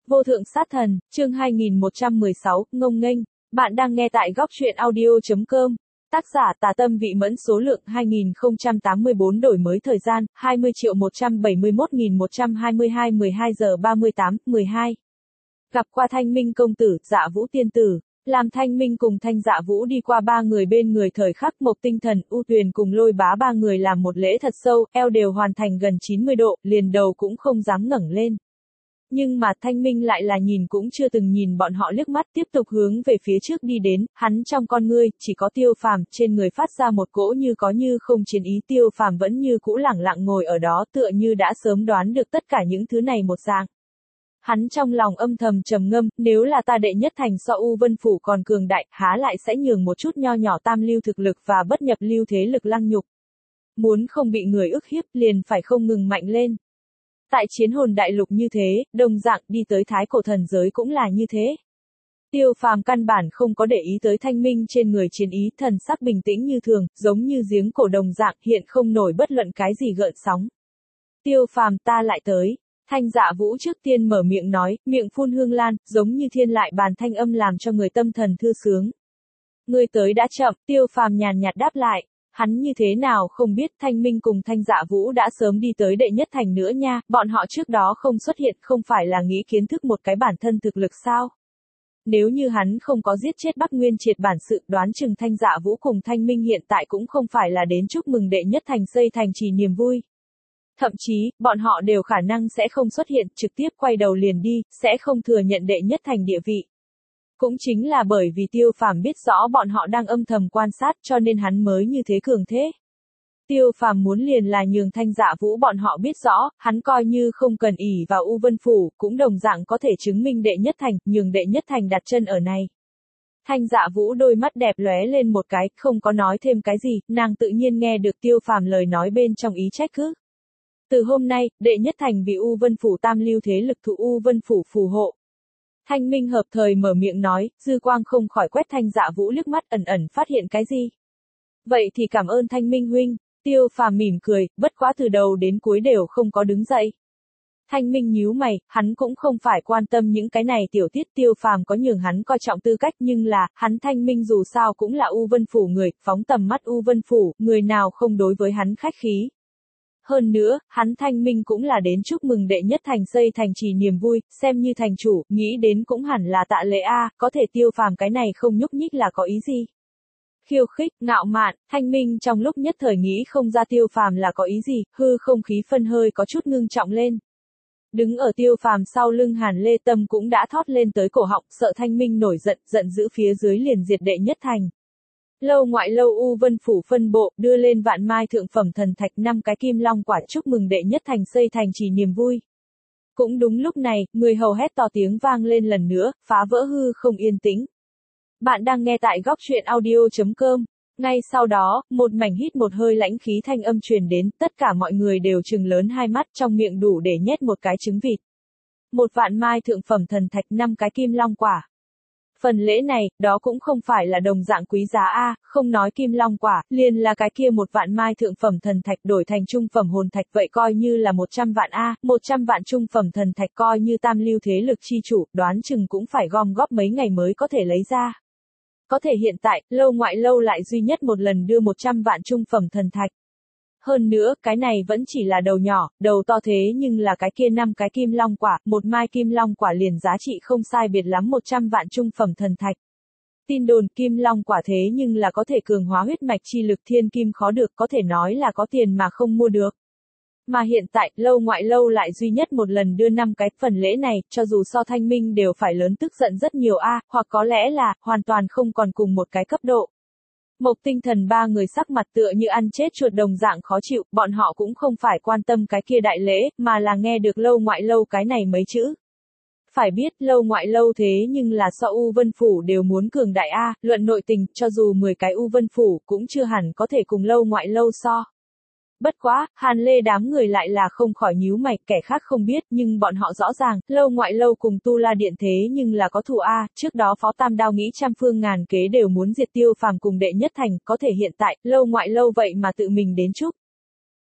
Vô thượng sát thần, chương 2116, ngông nghênh. Bạn đang nghe tại góc truyện audio.com. Tác giả Tà Tâm Vị Mẫn, số lượng 2084, đổi mới thời gian 20.171.122, 12 giờ 38, 12. Gặp qua Thanh Minh công tử, Dạ Vũ tiên tử. Làm Thanh Minh cùng Thanh Dạ Vũ đi qua ba người bên người thời khắc, Mộc Tinh Thần, U Tuyền cùng Lôi Bá ba người làm một lễ thật sâu, eo đều hoàn thành gần 90 độ, liền đầu cũng không dám ngẩng lên. Nhưng mà Thanh Minh lại là nhìn cũng chưa từng nhìn bọn họ liếc mắt, tiếp tục hướng về phía trước đi đến, hắn trong con ngươi, chỉ có Tiêu Phàm, trên người phát ra một cỗ như có như không chiến ý. Tiêu Phàm vẫn như cũ lẳng lặng ngồi ở đó, tựa như đã sớm đoán được tất cả những thứ này một dạng. Hắn trong lòng âm thầm trầm ngâm, nếu là ta đệ nhất thành so U Vân Phủ còn cường đại, há lại sẽ nhường một chút nho nhỏ tam lưu thực lực và bất nhập lưu thế lực lăng nhục. Muốn không bị người ức hiếp, liền phải không ngừng mạnh lên. Tại chiến hồn đại lục như thế, đồng dạng đi tới thái cổ thần giới cũng là như thế. Tiêu Phàm căn bản không có để ý tới Thanh Minh trên người chiến ý, thần sắc bình tĩnh như thường, giống như giếng cổ đồng dạng, hiện không nổi bất luận cái gì gợn sóng. Tiêu Phàm, ta lại tới. Thanh Dạ Vũ trước tiên mở miệng nói, miệng phun hương lan, giống như thiên lại bàn thanh âm làm cho người tâm thần thư sướng. Ngươi tới đã chậm, Tiêu Phàm nhàn nhạt đáp lại. Hắn như thế nào không biết Thanh Minh cùng Thanh Dạ Vũ đã sớm đi tới đệ nhất thành nữa nha, bọn họ trước đó không xuất hiện không phải là nghĩ kiến thức một cái bản thân thực lực sao? Nếu như hắn không có giết chết Bắc Nguyên Triệt bản sự, đoán chừng Thanh Dạ Vũ cùng Thanh Minh hiện tại cũng không phải là đến chúc mừng đệ nhất thành xây thành trì niềm vui. Thậm chí, bọn họ đều khả năng sẽ không xuất hiện, trực tiếp quay đầu liền đi, sẽ không thừa nhận đệ nhất thành địa vị. Cũng chính là bởi vì Tiêu Phàm biết rõ bọn họ đang âm thầm quan sát, cho nên hắn mới như thế cường thế. Tiêu Phàm muốn liền là nhường Thanh Dạ Vũ bọn họ biết rõ, hắn coi như không cần ỷ vào U Vân Phủ, cũng đồng dạng có thể chứng minh đệ nhất thành, nhường đệ nhất thành đặt chân ở này. Thanh Dạ Vũ đôi mắt đẹp lóe lên một cái, không có nói thêm cái gì, nàng tự nhiên nghe được Tiêu Phàm lời nói bên trong ý trách cứ. Từ hôm nay, đệ nhất thành vì U Vân Phủ tam lưu thế lực thụ U Vân Phủ phù hộ. Thanh Minh hợp thời mở miệng nói, dư quang không khỏi quét Thanh Dạ Vũ liếc mắt, ẩn ẩn phát hiện cái gì. Vậy thì cảm ơn Thanh Minh huynh. Tiêu Phàm mỉm cười, bất quá từ đầu đến cuối đều không có đứng dậy. Thanh Minh nhíu mày, hắn cũng không phải quan tâm những cái này tiểu tiết. Tiêu Phàm có nhường hắn coi trọng tư cách, nhưng là, hắn Thanh Minh dù sao cũng là U Vân Phủ người, phóng tầm mắt U Vân Phủ, người nào không đối với hắn khách khí. Hơn nữa, hắn Thanh Minh cũng là đến chúc mừng đệ nhất thành xây thành trì niềm vui, xem như thành chủ, nghĩ đến cũng hẳn là tạ lễ a, có thể Tiêu Phàm cái này không nhúc nhích là có ý gì? Khiêu khích, ngạo mạn, Thanh Minh trong lúc nhất thời nghĩ không ra Tiêu Phàm là có ý gì, hư không khí phân hơi có chút ngưng trọng lên. Đứng ở Tiêu Phàm sau lưng Hàn Lê Tâm cũng đã thót lên tới cổ họng, sợ Thanh Minh nổi giận, giận dữ phía dưới liền diệt đệ nhất thành. Lâu ngoại lâu U Vân Phủ phân bộ, đưa lên vạn mai thượng phẩm thần thạch 5 cái kim long quả chúc mừng đệ nhất thành xây thành trì niềm vui. Cũng đúng lúc này, người hầu hét to tiếng vang lên lần nữa, phá vỡ hư không yên tĩnh. Bạn đang nghe tại góc truyện audio.com. Ngay sau đó, một mảnh hít một hơi lãnh khí thanh âm truyền đến, tất cả mọi người đều trừng lớn hai mắt, trong miệng đủ để nhét một cái trứng vịt. Một vạn mai thượng phẩm thần thạch 5 cái kim long quả. Phần lễ này, đó cũng không phải là đồng dạng quý giá a, không nói kim long quả, liền là cái kia một vạn mai thượng phẩm thần thạch đổi thành trung phẩm hồn thạch, vậy coi như là 100 vạn a, 100 vạn trung phẩm thần thạch coi như tam lưu thế lực chi chủ, đoán chừng cũng phải gom góp mấy ngày mới có thể lấy ra. Có thể hiện tại, lâu ngoại lâu lại duy nhất một lần đưa 100 vạn trung phẩm thần thạch. Hơn nữa, cái này vẫn chỉ là đầu nhỏ, đầu to thế nhưng là cái kia 5 cái kim long quả, một mai kim long quả liền giá trị không sai biệt lắm 100 vạn trung phẩm thần thạch. Tin đồn kim long quả thế nhưng là có thể cường hóa huyết mạch chi lực, thiên kim khó được, có thể nói là có tiền mà không mua được. Mà hiện tại, lâu ngoại lâu lại duy nhất một lần đưa 5 cái, phần lễ này, cho dù so Thanh Minh đều phải lớn tức giận rất nhiều a, hoặc có lẽ là, hoàn toàn không còn cùng một cái cấp độ. Mộc Tinh Thần ba người sắc mặt tựa như ăn chết chuột đồng dạng khó chịu, bọn họ cũng không phải quan tâm cái kia đại lễ, mà là nghe được lâu ngoại lâu cái này mấy chữ. Phải biết, lâu ngoại lâu thế nhưng là so U Vân Phủ đều muốn cường đại a, luận nội tình, cho dù 10 cái U Vân Phủ, cũng chưa hẳn có thể cùng lâu ngoại lâu so. Bất quá, Hàn Lê đám người lại là không khỏi nhíu mày, kẻ khác không biết, nhưng bọn họ rõ ràng, lâu ngoại lâu cùng Tu La Điện thế nhưng là có thù a, trước đó Phó Tam Đao nghĩ trăm phương ngàn kế đều muốn diệt Tiêu Phàm cùng đệ nhất thành, có thể hiện tại, lâu ngoại lâu vậy mà tự mình đến chúc.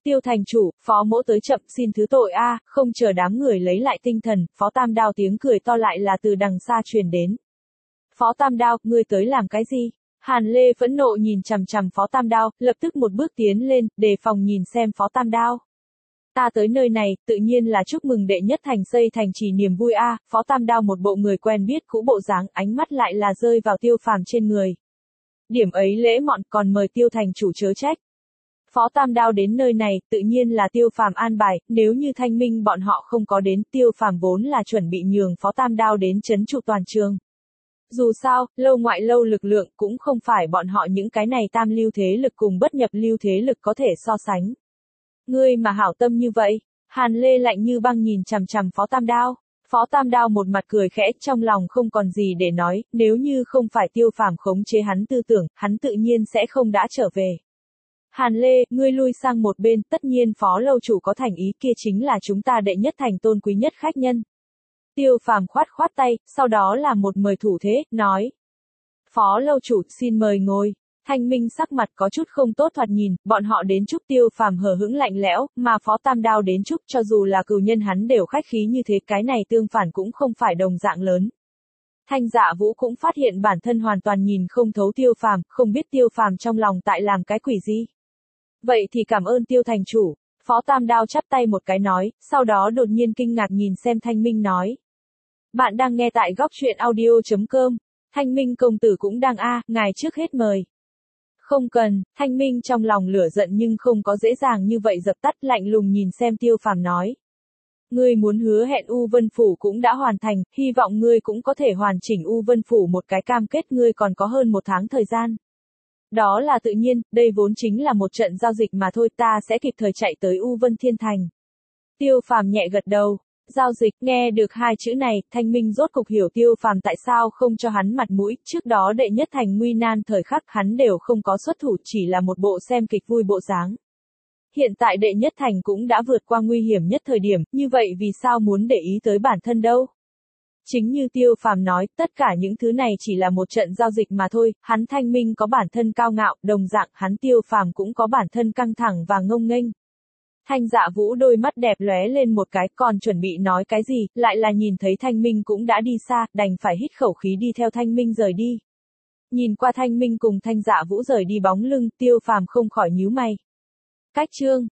Tiêu thành chủ, phó mỗ tới chậm xin thứ tội a. Không chờ đám người lấy lại tinh thần, phó Tam Đao tiếng cười to lại là từ đằng xa truyền đến. Phó Tam Đao, ngươi tới làm cái gì? Hàn Lê phẫn nộ nhìn chằm chằm phó Tam Đao, lập tức một bước tiến lên, đề phòng nhìn xem phó Tam Đao. Ta tới nơi này, tự nhiên là chúc mừng đệ nhất thành xây thành trì niềm vui a. Phó Tam Đao một bộ người quen biết cũ bộ dáng, ánh mắt lại là rơi vào Tiêu Phàm trên người. Điểm ấy lễ mọn, còn mời Tiêu thành chủ chớ trách. Phó Tam Đao đến nơi này, tự nhiên là Tiêu Phàm an bài, nếu như Thanh Minh bọn họ không có đến, Tiêu Phàm vốn là chuẩn bị nhường Phó Tam Đao đến trấn trụ toàn trường. Dù sao, lâu ngoại lâu lực lượng cũng không phải bọn họ những cái này tam lưu thế lực cùng bất nhập lưu thế lực có thể so sánh. Ngươi mà hảo tâm như vậy, Hàn Lê lạnh như băng nhìn chằm chằm Phó Tam Đao. Phó Tam Đao một mặt cười khẽ, trong lòng không còn gì để nói, nếu như không phải Tiêu Phàm khống chế hắn tư tưởng, hắn tự nhiên sẽ không đã trở về. Hàn Lê, ngươi lui sang một bên, tất nhiên Phó lâu chủ có thành ý, kia chính là chúng ta đệ nhất thành tôn quý nhất khách nhân. Tiêu Phàm khoát khoát tay, sau đó là một mời thủ thế, nói. Phó lâu chủ, xin mời ngồi. Thanh Minh sắc mặt có chút không tốt thoạt nhìn, bọn họ đến chúc Tiêu Phàm hờ hững lạnh lẽo, mà Phó Tam Đao đến chúc cho dù là cừu nhân hắn đều khách khí như thế, cái này tương phản cũng không phải đồng dạng lớn. Thanh Dạ Vũ cũng phát hiện bản thân hoàn toàn nhìn không thấu Tiêu Phàm, không biết Tiêu Phàm trong lòng tại làm cái quỷ gì. Vậy thì cảm ơn Tiêu thành chủ. Phó Tam Đao chắp tay một cái nói, sau đó đột nhiên kinh ngạc nhìn xem Thanh Minh nói. Bạn đang nghe tại góc truyện audio.com. Thanh Minh công tử cũng đang ngài trước hết mời. Không cần, Thanh Minh trong lòng lửa giận nhưng không có dễ dàng như vậy dập tắt, lạnh lùng nhìn xem Tiêu Phàm nói. Ngươi muốn hứa hẹn U Vân Phủ cũng đã hoàn thành, hy vọng ngươi cũng có thể hoàn chỉnh U Vân Phủ một cái cam kết, ngươi còn có hơn 1 tháng thời gian. Đó là tự nhiên, đây vốn chính là một trận giao dịch mà thôi, ta sẽ kịp thời chạy tới U Vân Thiên Thành. Tiêu Phàm nhẹ gật đầu. Giao dịch, nghe được 2 chữ này, Thanh Minh rốt cục hiểu Tiêu Phàm tại sao không cho hắn mặt mũi, trước đó đệ nhất thành nguy nan thời khắc hắn đều không có xuất thủ, chỉ là một bộ xem kịch vui bộ dáng. Hiện tại đệ nhất thành cũng đã vượt qua nguy hiểm nhất thời điểm, như vậy vì sao muốn để ý tới bản thân đâu? Chính như Tiêu Phàm nói, tất cả những thứ này chỉ là một trận giao dịch mà thôi, hắn Thanh Minh có bản thân cao ngạo, đồng dạng hắn Tiêu Phàm cũng có bản thân căng thẳng và ngông nghênh. Thanh Dạ Vũ đôi mắt đẹp lóe lên một cái, còn chuẩn bị nói cái gì, lại là nhìn thấy Thanh Minh cũng đã đi xa, đành phải hít khẩu khí đi theo Thanh Minh rời đi. Nhìn qua Thanh Minh cùng Thanh Dạ Vũ rời đi bóng lưng, Tiêu Phàm không khỏi nhíu mày. Cách chương